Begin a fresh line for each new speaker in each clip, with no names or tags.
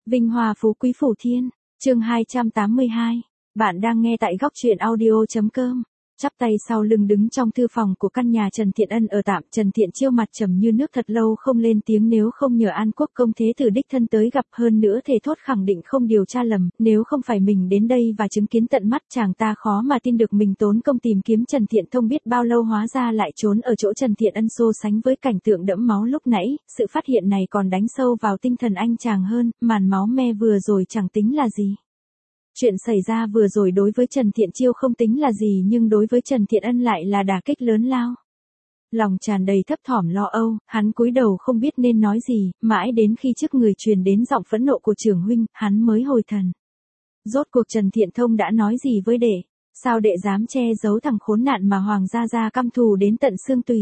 Vinh hoa phú quý phủ thiên, chương 282. Bạn đang nghe tại góc truyện audio.com. Chắp tay sau lưng đứng trong thư phòng của căn nhà Trần Thiện Ân ở tạm, Trần Thiện Chiêu mặt trầm như nước thật lâu không lên tiếng, nếu không nhờ An Quốc công thế tử đích thân tới gặp, hơn nữa thề thốt khẳng định không điều tra lầm, nếu không phải mình đến đây và chứng kiến tận mắt, chàng ta khó mà tin được mình tốn công tìm kiếm Trần Thiện Thông biết bao lâu hóa ra lại trốn ở chỗ Trần Thiện Ân. So sánh với cảnh tượng đẫm máu lúc nãy, sự phát hiện này còn đánh sâu vào tinh thần anh chàng hơn, màn máu me vừa rồi chẳng tính là gì. Chuyện xảy ra vừa rồi đối với Trần Thiện Chiêu không tính là gì, nhưng đối với Trần Thiện Ân lại là đả kích lớn lao. Lòng tràn đầy thấp thỏm lo âu, hắn cúi đầu không biết nên nói gì, mãi đến khi trước người truyền đến giọng phẫn nộ của trưởng huynh, hắn mới hồi thần. Rốt cuộc Trần Thiện Thông đã nói gì với đệ? Sao đệ dám che giấu thằng khốn nạn mà Hoàng gia căm thù đến tận xương tủy?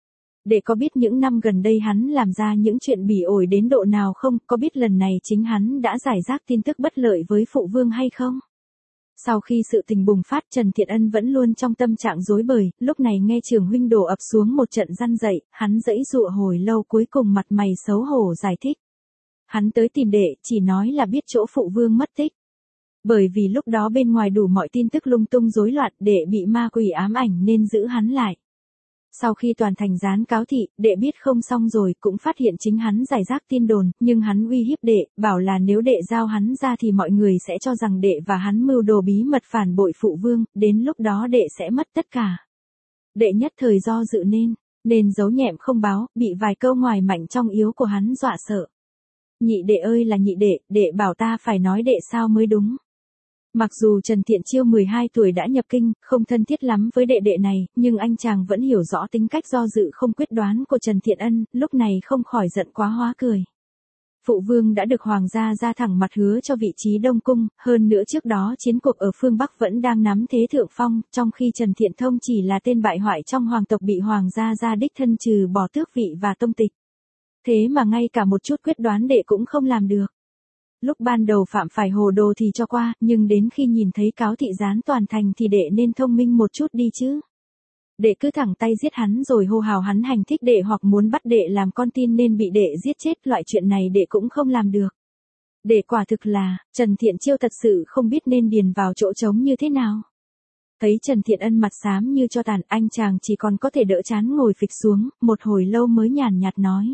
Đệ có biết những năm gần đây hắn làm ra những chuyện bỉ ổi đến độ nào không? Có biết lần này chính hắn đã giải rác tin tức bất lợi với phụ vương hay không? Sau khi sự tình bùng phát, Trần Thiện Ân vẫn luôn trong tâm trạng rối bời, lúc này nghe trưởng huynh đổ ập xuống một trận răn dậy, hắn giãy giụa hồi lâu cuối cùng mặt mày xấu hổ giải thích. Hắn tới tìm đệ, chỉ nói là biết chỗ phụ vương mất tích. Bởi vì lúc đó bên ngoài đủ mọi tin tức lung tung rối loạn, đệ bị ma quỷ ám ảnh nên giữ hắn lại. Sau khi toàn thành gián cáo thị, đệ biết không xong rồi, cũng phát hiện chính hắn giải rác tin đồn, nhưng hắn uy hiếp đệ, bảo là nếu đệ giao hắn ra thì mọi người sẽ cho rằng đệ và hắn mưu đồ bí mật phản bội phụ vương, đến lúc đó đệ sẽ mất tất cả. Đệ nhất thời do dự nên giấu nhẹm không báo, bị vài câu ngoài mạnh trong yếu của hắn dọa sợ. Nhị đệ ơi là nhị đệ bảo ta phải nói đệ sao mới đúng. Mặc dù Trần Thiện Chiêu 12 tuổi đã nhập kinh, không thân thiết lắm với đệ này, nhưng anh chàng vẫn hiểu rõ tính cách do dự không quyết đoán của Trần Thiện Ân, lúc này không khỏi giận quá hóa cười. Phụ vương đã được Hoàng gia ra thẳng mặt hứa cho vị trí Đông Cung, hơn nữa trước đó chiến cuộc ở phương Bắc vẫn đang nắm thế thượng phong, trong khi Trần Thiện Thông chỉ là tên bại hoại trong hoàng tộc bị Hoàng gia ra đích thân trừ bỏ tước vị và tông tịch. Thế mà ngay cả một chút quyết đoán đệ cũng không làm được. Lúc ban đầu phạm phải hồ đồ thì cho qua, nhưng đến khi nhìn thấy cáo thị gián toàn thành thì đệ nên thông minh một chút đi chứ. Đệ cứ thẳng tay giết hắn rồi hô hào hắn hành thích đệ hoặc muốn bắt đệ làm con tin nên bị đệ giết chết, loại chuyện này đệ cũng không làm được. Đệ quả thực là, Trần Thiện Chiêu thật sự không biết nên điền vào chỗ trống như thế nào. Thấy Trần Thiện Ân mặt xám như cho tàn, anh chàng chỉ còn có thể đỡ chán ngồi phịch xuống, một hồi lâu mới nhàn nhạt nói.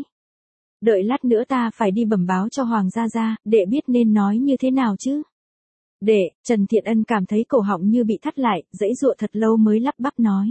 Đợi lát nữa ta phải đi bẩm báo cho Hoàng gia, đệ biết nên nói như thế nào chứ? Đệ, Trần Thiện Ân cảm thấy cổ họng như bị thắt lại, giãy giụa thật lâu mới lắp bắp nói.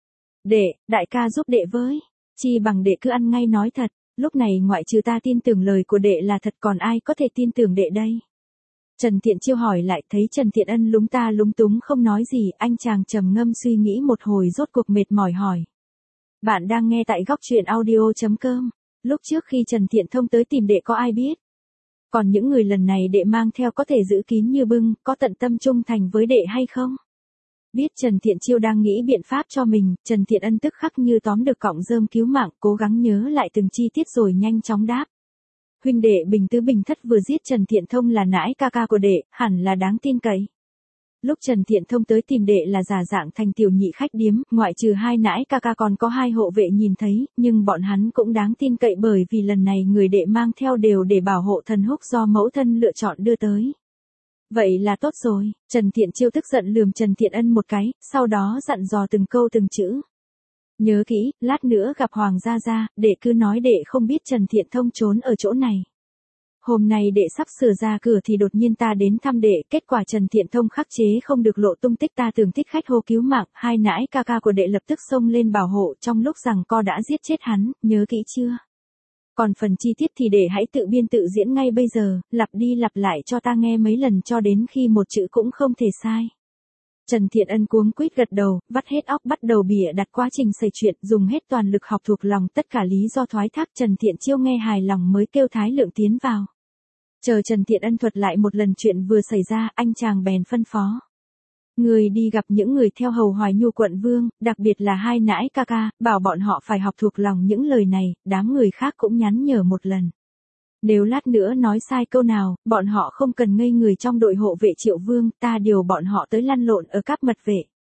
Đệ, đại ca giúp đệ với, chi bằng đệ cứ ăn ngay nói thật, lúc này ngoại trừ ta tin tưởng lời của đệ là thật còn ai có thể tin tưởng đệ đây? Trần Thiện Chiêu hỏi lại, thấy Trần Thiện Ân lúng túng không nói gì, anh chàng trầm ngâm suy nghĩ một hồi rốt cuộc mệt mỏi hỏi. Bạn đang nghe tại góc truyện audio.com. Lúc trước khi Trần Thiện Thông tới tìm đệ có ai biết? Còn những người lần này đệ mang theo có thể giữ kín như bưng, có tận tâm trung thành với đệ hay không? Biết Trần Thiện Chiêu đang nghĩ biện pháp cho mình, Trần Thiện Ân tức khắc như tóm được cọng rơm cứu mạng, cố gắng nhớ lại từng chi tiết rồi nhanh chóng đáp. Huynh đệ Bình Tứ Bình Thất vừa giết Trần Thiện Thông là nãi ca của đệ, hẳn là đáng tin cậy. Lúc Trần Thiện Thông tới tìm đệ là giả dạng thành tiểu nhị khách điếm, ngoại trừ hai nãi ca còn có hai hộ vệ nhìn thấy, nhưng bọn hắn cũng đáng tin cậy bởi vì lần này người đệ mang theo đều để bảo hộ thần húc do mẫu thân lựa chọn đưa tới. Vậy là tốt rồi, Trần Thiện Chiêu tức giận lườm Trần Thiện Ân một cái, sau đó dặn dò từng câu từng chữ. Nhớ kỹ, lát nữa gặp Hoàng gia, đệ cứ nói đệ không biết Trần Thiện Thông trốn ở chỗ này. Hôm nay đệ sắp sửa ra cửa thì đột nhiên ta đến thăm đệ, kết quả Trần Thiện Thông khắc chế không được lộ tung tích, ta tưởng thích khách hô cứu mạng, hai nãi ca của đệ lập tức xông lên bảo hộ, trong lúc giằng co đã giết chết hắn, nhớ kỹ chưa? Còn phần chi tiết thì đệ hãy tự biên tự diễn ngay bây giờ, lặp đi lặp lại cho ta nghe mấy lần cho đến khi một chữ cũng không thể sai. Trần Thiện Ân cuống quýt gật đầu, vắt hết óc bắt đầu bịa đặt quá trình xảy chuyện, dùng hết toàn lực học thuộc lòng tất cả lý do thoái thác. Trần Thiện Chiêu nghe hài lòng mới kêu Thái Lượng tiến vào. Chờ Trần Thiện Ân thuật lại một lần chuyện vừa xảy ra, anh chàng bèn phân phó. Người đi gặp những người theo hầu Hoài Nhu quận vương, đặc biệt là hai nãi ca, bảo bọn họ phải học thuộc lòng những lời này, đám người khác cũng nhắn nhở một lần. Nếu lát nữa nói sai câu nào, bọn họ không cần ngây người trong đội hộ vệ Triệu Vương, ta điều bọn họ tới lăn lộn ở các mật vệ.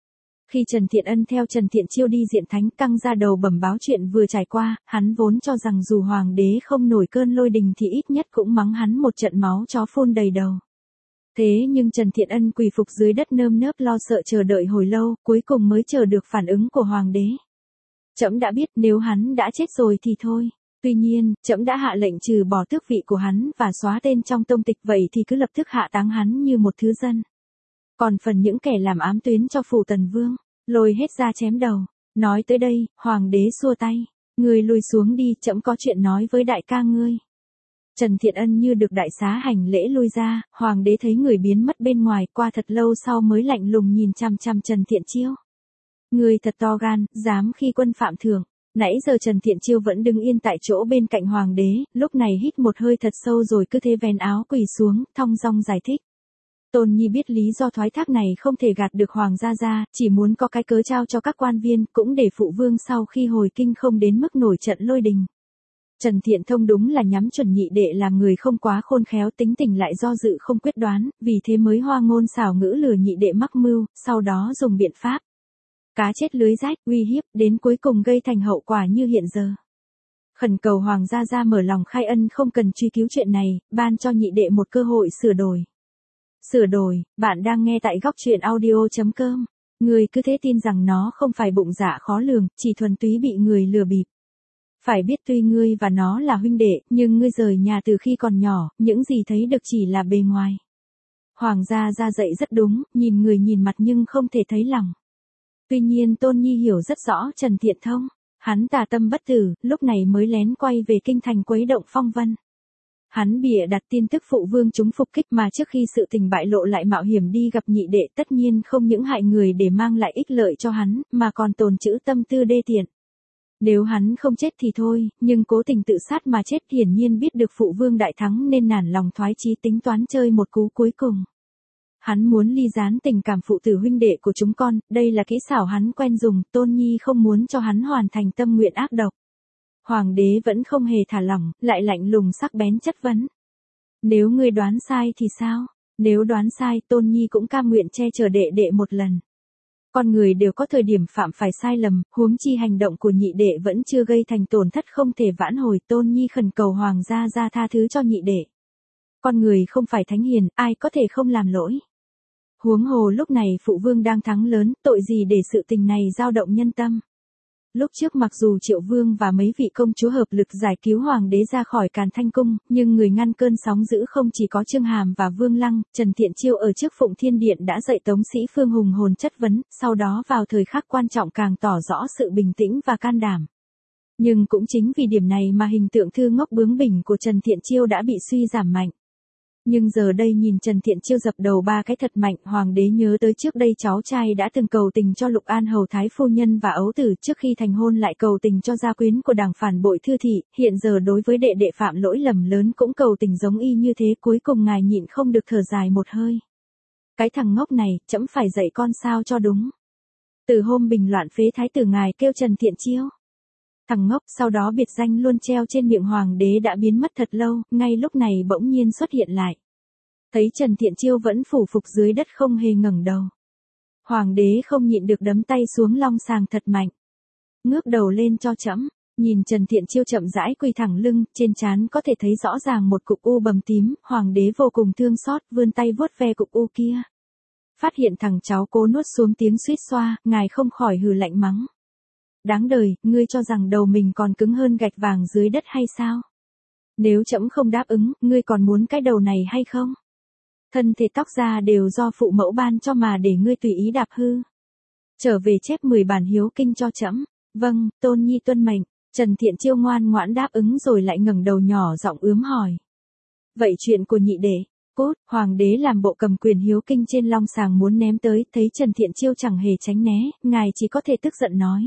Khi Trần Thiện Ân theo Trần Thiện Chiêu đi diện thánh căng ra đầu bẩm báo chuyện vừa trải qua, hắn vốn cho rằng dù hoàng đế không nổi cơn lôi đình thì ít nhất cũng mắng hắn một trận máu chó phun đầy đầu. Thế nhưng Trần Thiện Ân quỳ phục dưới đất nơm nớp lo sợ chờ đợi hồi lâu, cuối cùng mới chờ được phản ứng của hoàng đế. Trẫm đã biết nếu hắn đã chết rồi thì thôi. Tuy nhiên, trẫm đã hạ lệnh trừ bỏ tước vị của hắn và xóa tên trong tông tịch, vậy thì cứ lập tức hạ táng hắn như một thứ dân. Còn phần những kẻ làm ám tuyến cho phủ Tần Vương, lôi hết ra chém đầu. Nói tới đây, hoàng đế xua tay. Ngươi lui xuống đi, trẫm có chuyện nói với đại ca ngươi. Trần Thiện Ân như được đại xá hành lễ lui ra, hoàng đế thấy người biến mất bên ngoài, qua thật lâu sau mới lạnh lùng nhìn chằm chằm Trần Thiện Chiêu. Ngươi thật to gan, dám khi quân phạm thượng. Nãy giờ Trần Thiện Chiêu vẫn đứng yên tại chỗ bên cạnh hoàng đế, lúc này hít một hơi thật sâu rồi cứ thế vén áo quỳ xuống, thong dong giải thích. Tôn Nhi biết lý do thoái thác này không thể gạt được hoàng gia gia, chỉ muốn có cái cớ trao cho các quan viên, cũng để phụ vương sau khi hồi kinh không đến mức nổi trận lôi đình. Trần Thiện Thông đúng là nhắm chuẩn nhị đệ làm người không quá khôn khéo, tính tình lại do dự không quyết đoán, vì thế mới hoa ngôn xảo ngữ lừa nhị đệ mắc mưu, sau đó dùng biện pháp cá chết lưới rách, uy hiếp, đến cuối cùng gây thành hậu quả như hiện giờ. Khẩn cầu hoàng gia gia mở lòng khai ân, không cần truy cứu chuyện này, ban cho nhị đệ một cơ hội sửa đổi. Sửa đổi, bạn đang nghe tại góc truyện audio.com. Người cứ thế tin rằng nó không phải bụng dạ khó lường, chỉ thuần túy bị người lừa bịp. Phải biết tuy ngươi và nó là huynh đệ, nhưng ngươi rời nhà từ khi còn nhỏ, những gì thấy được chỉ là bề ngoài. Hoàng gia gia dạy rất đúng, nhìn người nhìn mặt nhưng không thể thấy lòng. Tuy nhiên Tôn Nhi hiểu rất rõ Trần Thiện Thông. Hắn tà tâm bất tử, lúc này mới lén quay về kinh thành quấy động phong vân. Hắn bịa đặt tin tức phụ vương chúng phục kích mà trước khi sự tình bại lộ lại mạo hiểm đi gặp nhị đệ, tất nhiên không những hại người để mang lại ích lợi cho hắn, mà còn tồn trữ tâm tư đê tiện. Nếu hắn không chết thì thôi, nhưng cố tình tự sát mà chết, hiển nhiên biết được phụ vương đại thắng nên nản lòng thoái chí tính toán chơi một cú cuối cùng. Hắn muốn ly gián tình cảm phụ tử huynh đệ của chúng con, đây là kỹ xảo hắn quen dùng, Tôn Nhi không muốn cho hắn hoàn thành tâm nguyện ác độc. Hoàng đế vẫn không hề thả lỏng, lại lạnh lùng sắc bén chất vấn. Nếu ngươi đoán sai thì sao? Nếu đoán sai, Tôn Nhi cũng cam nguyện che chở đệ đệ một lần. Con người đều có thời điểm phạm phải sai lầm, huống chi hành động của nhị đệ vẫn chưa gây thành tổn thất không thể vãn hồi, Tôn Nhi khẩn cầu hoàng gia gia tha thứ cho nhị đệ. Con người không phải thánh hiền, ai có thể không làm lỗi. Huống hồ lúc này phụ vương đang thắng lớn, tội gì để sự tình này dao động nhân tâm. Lúc trước mặc dù Triệu Vương và mấy vị công chúa hợp lực giải cứu hoàng đế ra khỏi Càn Thanh Cung, nhưng người ngăn cơn sóng dữ không chỉ có Chương Hàm và Vương Lăng, Trần Thiện Chiêu ở trước Phụng Thiên Điện đã dạy Tống Sĩ Phương hùng hồn chất vấn, sau đó vào thời khắc quan trọng càng tỏ rõ sự bình tĩnh và can đảm. Nhưng cũng chính vì điểm này mà hình tượng thư ngốc bướng bỉnh của Trần Thiện Chiêu đã bị suy giảm mạnh. Nhưng giờ đây nhìn Trần Thiện Chiêu dập đầu ba cái thật mạnh, hoàng đế nhớ tới trước đây cháu trai đã từng cầu tình cho Lục An hầu thái phu nhân và ấu tử, trước khi thành hôn lại cầu tình cho gia quyến của đảng phản bội Thư thị, hiện giờ đối với đệ đệ phạm lỗi lầm lớn cũng cầu tình giống y như thế, cuối cùng ngài nhịn không được thở dài một hơi. Cái thằng ngốc này, trẫm phải dạy con sao cho đúng. Từ hôm bình loạn phế thái tử ngài kêu Trần Thiện Chiêu thằng ngốc, sau đó biệt danh luôn treo trên miệng hoàng đế đã biến mất thật lâu, ngay lúc này bỗng nhiên xuất hiện lại. Thấy Trần Thiện Chiêu vẫn phủ phục dưới đất không hề ngẩng đầu. Hoàng đế không nhịn được đấm tay xuống long sàng thật mạnh. Ngước đầu lên cho trẫm, nhìn Trần Thiện Chiêu chậm rãi quỳ thẳng lưng, trên trán có thể thấy rõ ràng một cục u bầm tím, hoàng đế vô cùng thương xót, vươn tay vuốt ve cục u kia. Phát hiện thằng cháu cố nuốt xuống tiếng suýt xoa, ngài không khỏi hừ lạnh mắng. Đáng đời, ngươi cho rằng đầu mình còn cứng hơn gạch vàng dưới đất hay sao? Nếu trẫm không đáp ứng, ngươi còn muốn cái đầu này hay không? Thân thể tóc da đều do phụ mẫu ban cho mà để ngươi tùy ý đạp hư. Trở về chép 10 bản hiếu kinh cho trẫm. Vâng, Tôn Nhi tuân mệnh. Trần Thiện Chiêu ngoan ngoãn đáp ứng rồi lại ngẩng đầu nhỏ giọng ướm hỏi. Vậy chuyện của nhị đệ, cốt, hoàng đế làm bộ cầm quyền hiếu kinh trên long sàng muốn ném tới, thấy Trần Thiện Chiêu chẳng hề tránh né, ngài chỉ có thể tức giận nói.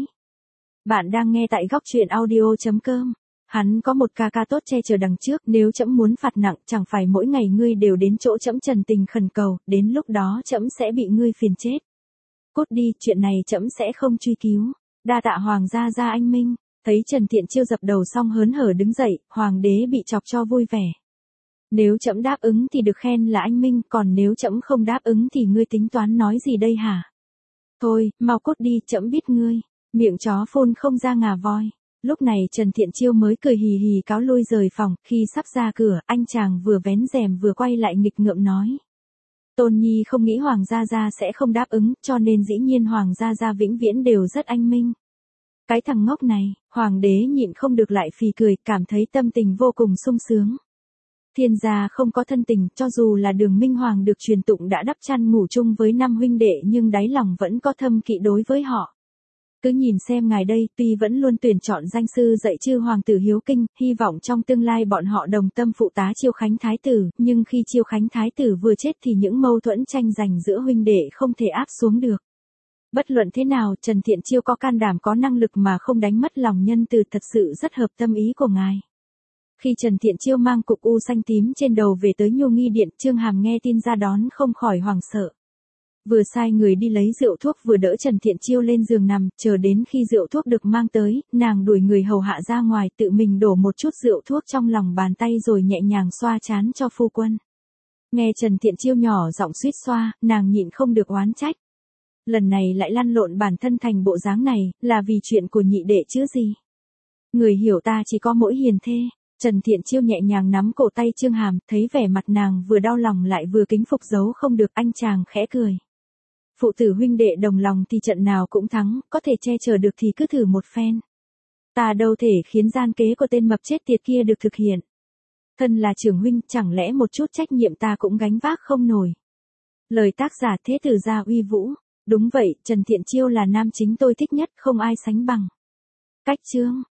Bạn đang nghe tại góc truyện audio.com. Hắn có một ca ca tốt che chở đằng trước, nếu trẫm muốn phạt nặng, chẳng phải mỗi ngày ngươi đều đến chỗ trẫm trần tình khẩn cầu, đến lúc đó trẫm sẽ bị ngươi phiền chết. Cút đi, chuyện này trẫm sẽ không truy cứu. Đa tạ hoàng gia gia anh minh. Thấy Trần Thiện Chiêu dập đầu xong hớn hở đứng dậy, hoàng đế bị chọc cho vui vẻ. Nếu trẫm đáp ứng thì được khen là anh minh, còn nếu trẫm không đáp ứng thì ngươi tính toán nói gì đây hả? Thôi, mau cút đi, trẫm biết ngươi. Miệng chó phun không ra ngà voi. Lúc này Trần Thiện Chiêu mới cười hì hì cáo lui rời phòng, khi sắp ra cửa, anh chàng vừa vén rèm vừa quay lại nghịch ngợm nói. Tôn Nhi không nghĩ Hoàng gia gia sẽ không đáp ứng, cho nên dĩ nhiên Hoàng gia gia vĩnh viễn đều rất anh minh. Cái thằng ngốc này, Hoàng đế nhịn không được lại phì cười, cảm thấy tâm tình vô cùng sung sướng. Thiên gia không có thân tình, cho dù là Đường Minh Hoàng được truyền tụng đã đắp chăn ngủ chung với 5 huynh đệ nhưng đáy lòng vẫn có thâm kỵ đối với họ. Cứ nhìn xem ngài đây, tuy vẫn luôn tuyển chọn danh sư dạy chư hoàng tử hiếu kinh, hy vọng trong tương lai bọn họ đồng tâm phụ tá Chiêu Khánh Thái tử, nhưng khi Chiêu Khánh Thái tử vừa chết thì những mâu thuẫn tranh giành giữa huynh đệ không thể áp xuống được. Bất luận thế nào, Trần Thiện Chiêu có can đảm có năng lực mà không đánh mất lòng nhân từ thật sự rất hợp tâm ý của ngài. Khi Trần Thiện Chiêu mang cục u xanh tím trên đầu về tới Nhu Nghi Điện, Chương Hàm nghe tin ra đón không khỏi hoảng sợ. Vừa sai người đi lấy rượu thuốc vừa đỡ Trần Thiện Chiêu lên giường nằm, chờ đến khi rượu thuốc được mang tới, nàng đuổi người hầu hạ ra ngoài tự mình đổ một chút rượu thuốc trong lòng bàn tay rồi nhẹ nhàng xoa trán cho phu quân. Nghe Trần Thiện Chiêu nhỏ giọng suýt xoa, nàng nhịn không được oán trách. Lần này lại lăn lộn bản thân thành bộ dáng này, là vì chuyện của nhị đệ chứ gì. Người hiểu ta chỉ có mỗi hiền thê. Trần Thiện Chiêu nhẹ nhàng nắm cổ tay Chương Hàm, thấy vẻ mặt nàng vừa đau lòng lại vừa kính phục giấu không được, anh chàng khẽ cười. Phụ tử huynh đệ đồng lòng thì trận nào cũng thắng, có thể che chở được thì cứ thử một phen. Ta đâu thể khiến gian kế của tên mập chết tiệt kia được thực hiện. Thân là trưởng huynh, chẳng lẽ một chút trách nhiệm ta cũng gánh vác không nổi. Lời tác giả Thế Tử Gia uy vũ. Đúng vậy, Trần Thiện Chiêu là nam chính tôi thích nhất, không ai sánh bằng. Cách chương.